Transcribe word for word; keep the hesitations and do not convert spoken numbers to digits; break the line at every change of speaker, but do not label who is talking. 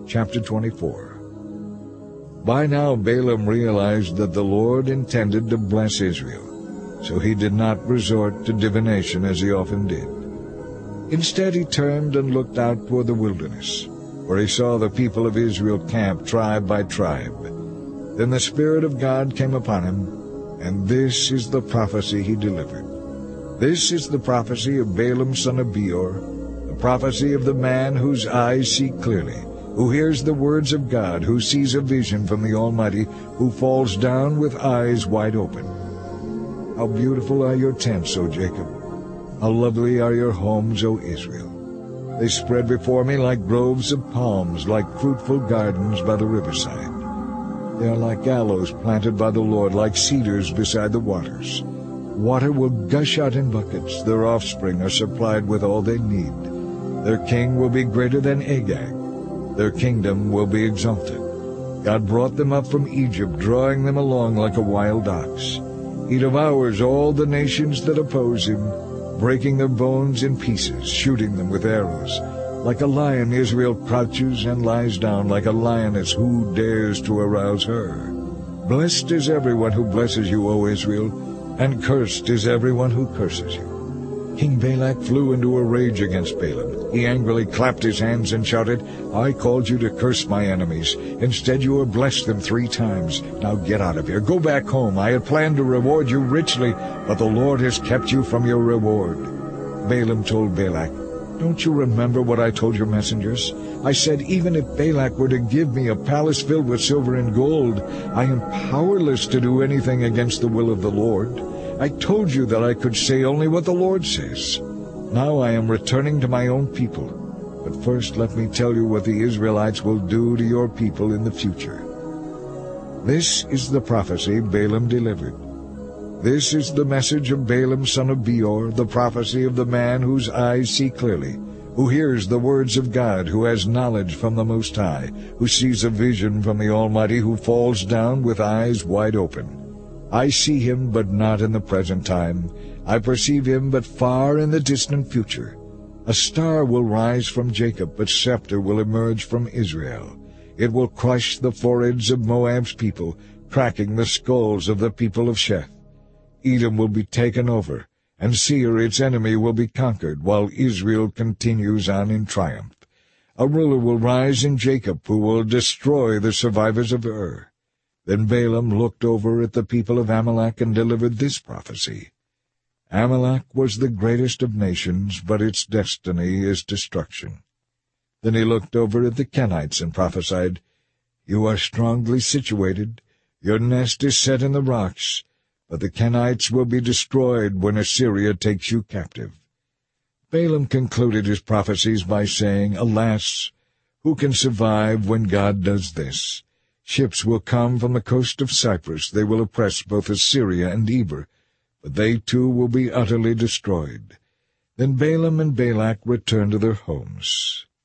Chapter twenty-four. By now Balaam realized that the Lord intended to bless Israel, so he did not resort to divination as he often did. Instead he turned and looked out toward the wilderness, where he saw the people of Israel camped tribe by tribe. Then the Spirit of God came upon him, and this is the prophecy he delivered. This is the prophecy of Balaam son of Beor, the prophecy of the man whose eyes see clearly, who hears the words of God, who sees a vision from the Almighty, who falls down with eyes wide open. How beautiful are your tents, O Jacob! How lovely are your homes, O Israel! They spread before me like groves of palms, like fruitful gardens by the riverside. They are like aloes planted by the Lord, like cedars beside the waters. Water will gush out in buckets. Their offspring are supplied with all they need. Their king will be greater than Agag. Their kingdom will be exalted. God brought them up from Egypt, drawing them along like a wild ox. He devours all the nations that oppose him, breaking their bones in pieces, shooting them with arrows. Like a lion Israel crouches and lies down, like a lioness who dares to arouse her. Blessed is everyone who blesses you, O Israel, and cursed is everyone who curses you. King Balak flew into a rage against Balaam. He angrily clapped his hands and shouted, I called you to curse my enemies. Instead you have blessed them three times. Now get out of here. Go back home. I had planned to reward you richly, but the Lord has kept you from your reward. Balaam told Balak, Don't you remember what I told your messengers? I said, even if Balak were to give me a palace filled with silver and gold, I am powerless to do anything against the will of the Lord. I told you that I could say only what the Lord says. Now I am returning to my own people. But first let me tell you what the Israelites will do to your people in the future. This is the prophecy Balaam delivered. This is the message of Balaam son of Beor, the prophecy of the man whose eyes see clearly, who hears the words of God, who has knowledge from the Most High, who sees a vision from the Almighty, who falls down with eyes wide open. I see him, but not in the present time. I perceive him, but far in the distant future. A star will rise from Jacob, but scepter will emerge from Israel. It will crush the foreheads of Moab's people, cracking the skulls of the people of Sheth. Edom will be taken over, and Seir, its enemy, will be conquered, while Israel continues on in triumph. A ruler will rise in Jacob, who will destroy the survivors of Ur. Then Balaam looked over at the people of Amalek and delivered this prophecy. Amalek was the greatest of nations, but its destiny is destruction. Then he looked over at the Kenites and prophesied, You are strongly situated. Your nest is set in the rocks, but the Kenites will be destroyed when Assyria takes you captive. Balaam concluded his prophecies by saying, Alas, who can survive when God does this? Ships will come from the coast of Cyprus. They will oppress both Assyria and Eber, but they too will be utterly destroyed. Then Balaam and Balak returned to their homes.